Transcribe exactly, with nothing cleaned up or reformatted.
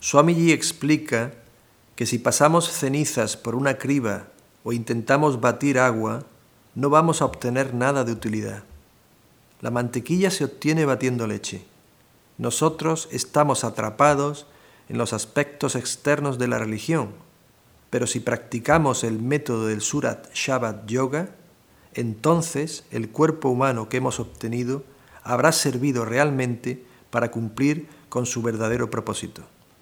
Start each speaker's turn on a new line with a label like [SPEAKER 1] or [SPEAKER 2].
[SPEAKER 1] Swamiji explica que si pasamos cenizas por una criba o intentamos batir agua, no vamos a obtener nada de utilidad. La mantequilla se obtiene batiendo leche. Nosotros estamos atrapados en los aspectos externos de la religión, pero si practicamos el método del Surat Shabad Yoga, entonces el cuerpo humano que hemos obtenido habrá servido realmente para cumplir con su verdadero propósito.